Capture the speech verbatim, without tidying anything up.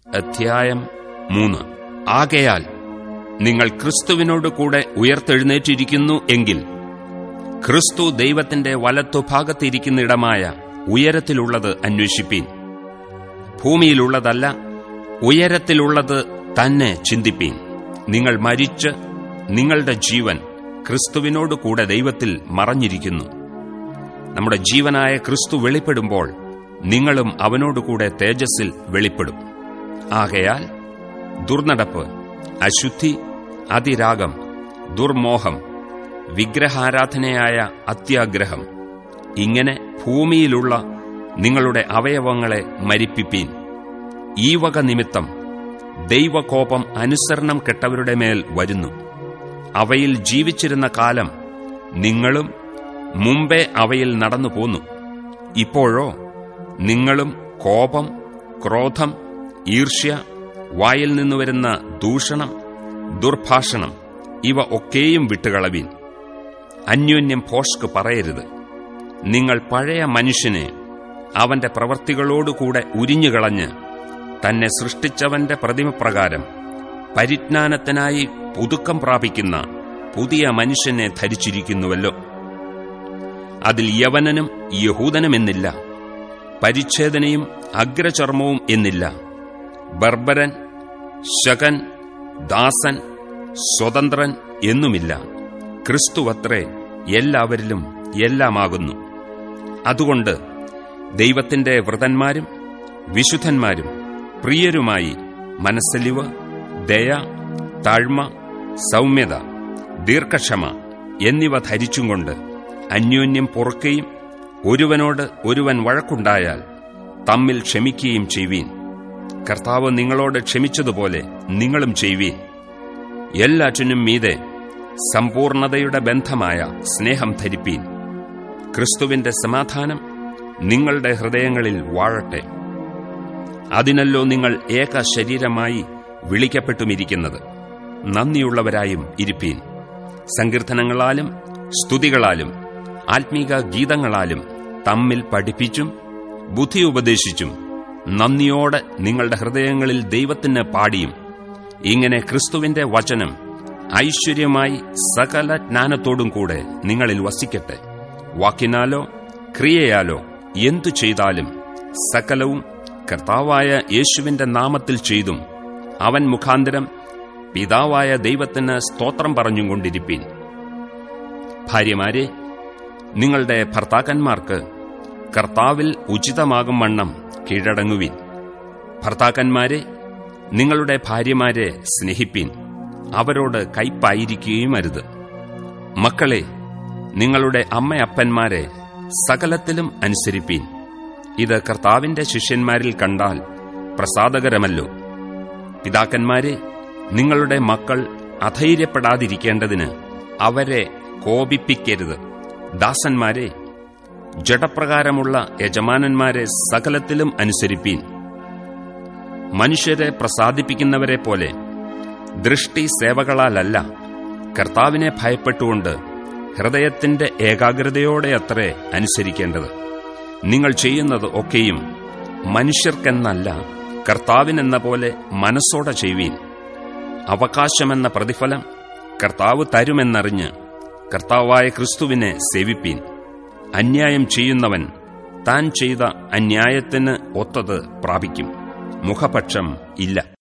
അധ്യായം മൂന്ന്. ആകയാൽ നിങ്ങൾ ക്രിസ്തുവിനോട് കൂടെ ഉയർത്തെഴുന്നേറ്റിരിക്കുന്നു എങ്കിൽ ക്രിസ്തു ദൈവത്തിന്റെ വലത്തുഭാഗത്തിരിക്കുന്നിടമായ ഉയരത്തിലുള്ളത് അന്വേഷിപ്പീൻ. ഭൂമിയിലുള്ളതല്ല, ഉയരത്തിലുള്ളത് തന്നെ ചിന്തിപ്പീൻ. നിങ്ങൾ മരിച്ച് നിങ്ങളുടെ ജീവൻ ക്രിസ്തുവിനോട് കൂടെ ദൈവത്തിൽ മറഞ്ഞിരിക്കുന്നു. നമ്മുടെ ജീവനായ ക്രിസ്തു വെളിപ്പെടുമ്പോൾ നിങ്ങളും അവനോടുകൂടെ തേജസ്സിൽ വെളിപ്പെടും. ആകയാൽ ദുർനടപ്പ്, അശുദ്ധി, അതിരാഗം, ദുർമോഹം, വിഗ്രഹാരാധനയായ അത്യാഗ്രഹം, ഇങ്ങനെ ഭൂമിയിലുള്ള നിങ്ങളുടെ അവയവങ്ങളെ മരിപ്പിപ്പീൻ. ഈ വക നിമിത്തം ദൈവകോപം അനുസരണം കെട്ടവരുടെ മേൽ വരുന്നു. അവയിൽ ജീവിച്ചിരുന്ന കാലം നിങ്ങളും മുമ്പേ അവയിൽ നടന്നു പോന്നു. ഇപ്പോഴോ നിങ്ങളും കോപം, ക്രോധം, ഈർഷ്യ, വായിൽ നിന്നുവരുന്ന ദൂഷണം, ദുർഭാഷണം ഇവ ഒക്കെയും വിട്ടുകളവീൻ. അന്യോന്യം ഭോഷ്ക് പറയരുത്. നിങ്ങൾ പഴയ മനുഷ്യനെ അവന്റെ പ്രവൃത്തികളോടുകൂടെ ഉരിഞ്ഞുകളഞ്ഞ് തന്നെ സൃഷ്ടിച്ചവന്റെ പ്രതിമപ്രകാരം പരിജ്ഞാനത്തിനായി പുതുക്കം പ്രാപിക്കുന്ന പുതിയ മനുഷ്യനെ ധരിച്ചിരിക്കുന്നുവല്ലോ. അതിൽ യവനനും യഹൂദനുമെന്നില്ല, പരിച്ഛേദനയും അഗ്രചർമ്മവും എന്നില്ല, ബർബരൻ, ശകൻ, ദാസൻ, സ്വതന്ത്രൻ എന്നുമില്ല. ക്രിസ്തുവത്രേ എല്ലാവരിലും എല്ലാമാകുന്നു. അതുകൊണ്ട് ദൈവത്തിന്റെ വ്രതന്മാരും വിശുദ്ധന്മാരും പ്രിയരുമായി മനസ്സലിവ്, ദയ, താഴ്മ, സൗമ്യത, ദീർഘക്ഷമ എന്നിവ ധരിച്ചുകൊണ്ട് അന്യോന്യം പൊറുക്കുകയും ഒരുവനോട് ഒരുവൻ വഴക്കുണ്ടായാൽ തമ്മിൽ ക്ഷമിക്കുകയും ചെയ്യുവീൻ. കർത്താവ് നിങ്ങളോട് ക്ഷമിച്ചതുപോലെ നിങ്ങളും ചെയ്യുവീൻ. എല്ലാറ്റിനും മീതെ സമ്പൂർണതയുടെ ബന്ധമായ സ്നേഹം ധരിപ്പീൻ. ക്രിസ്തുവിന്റെ സമാധാനം നിങ്ങളുടെ ഹൃദയങ്ങളിൽ വാഴട്ടെ. അതിനല്ലോ നിങ്ങൾ ഏക ശരീരമായി വിളിക്കപ്പെട്ടുമിരിക്കുന്നത്. നന്ദിയുള്ളവരായും ഇരിപ്പീൻ. സങ്കീർത്തനങ്ങളാലും സ്തുതികളാലും ആത്മീക ഗീതങ്ങളാലും തമ്മിൽ പഠിപ്പിച്ചും ബുദ്ധി ഉപദേശിച്ചും നന്ദിയോടെ നിങ്ങളുടെ ഹൃദയങ്ങളിൽ ദൈവത്തിന് പാടിയും ഇങ്ങനെ ക്രിസ്തുവിന്റെ വചനം ഐശ്വര്യമായി സകല ജ്ഞാനത്തോടും കൂടെ നിങ്ങളിൽ വസിക്കട്ടെ. വാക്കിനാലോ ക്രിയയാലോ എന്തു ചെയ്താലും സകലവും കർത്താവായ യേശുവിന്റെ നാമത്തിൽ ചെയ്തും അവൻ മുഖാന്തരം പിതാവായ ദൈവത്തിന് സ്തോത്രം പറഞ്ഞും കൊണ്ടിരിപ്പീൻ. ഭാര്യമാരെ, നിങ്ങളുടെ ഭർത്താക്കന്മാർക്ക് കർത്താവിൽ ഉചിതമാകും വണ്ണം കീഴടങ്ങുവീൻ. ഭർത്താക്കന്മാരെ, നിങ്ങളുടെ ഭാര്യമാരെ സ്നേഹിപ്പീൻ. അവരോട് കയ്പായിരിക്കുകയും അരുത്. മക്കളെ, നിങ്ങളുടെ അമ്മയപ്പന്മാരെ സകലത്തിലും അനുസരിപ്പീൻ. ഇത് കർത്താവിന്റെ ശിഷ്യന്മാരിൽ കണ്ടാൽ പ്രസാദകരമല്ലോ. പിതാക്കന്മാരെ, നിങ്ങളുടെ മക്കൾ അധൈര്യപ്പെടാതിരിക്കേണ്ടതിന് അവരെ കോപിപ്പിക്കരുത്. ദാസന്മാരെ, ജഡപ്രകാരമുള്ള യജമാനന്മാരെ സകലത്തിലും അനുസരിപ്പീൻ. മനുഷ്യരെ പ്രസാദിപ്പിക്കുന്നവരെ പോലെ ദൃഷ്ടി സേവകളാലല്ല, കർത്താവിനെ ഭയപ്പെട്ടുകൊണ്ട് ഹൃദയത്തിന്റെ ഏകാഗ്രതയോടെയത്രേ അനുസരിക്കേണ്ടത്. നിങ്ങൾ ചെയ്യുന്നത് ഒക്കെയും മനുഷ്യർക്കെന്നല്ല, കർത്താവിനെന്ന പോലെ മനസ്സോടെ ചെയ്യുവീൻ. അവകാശമെന്ന പ്രതിഫലം കർത്താവ് തരുമെന്നറിഞ്ഞ് കർത്താവായ ക്രിസ്തുവിനെ സേവിപ്പീൻ. അന്യായം ചെയ്യുന്നവൻ താൻ ചെയ്ത അന്യായത്തിന് ഒത്തത് പ്രാപിക്കും. മുഖപക്ഷം ഇല്ല.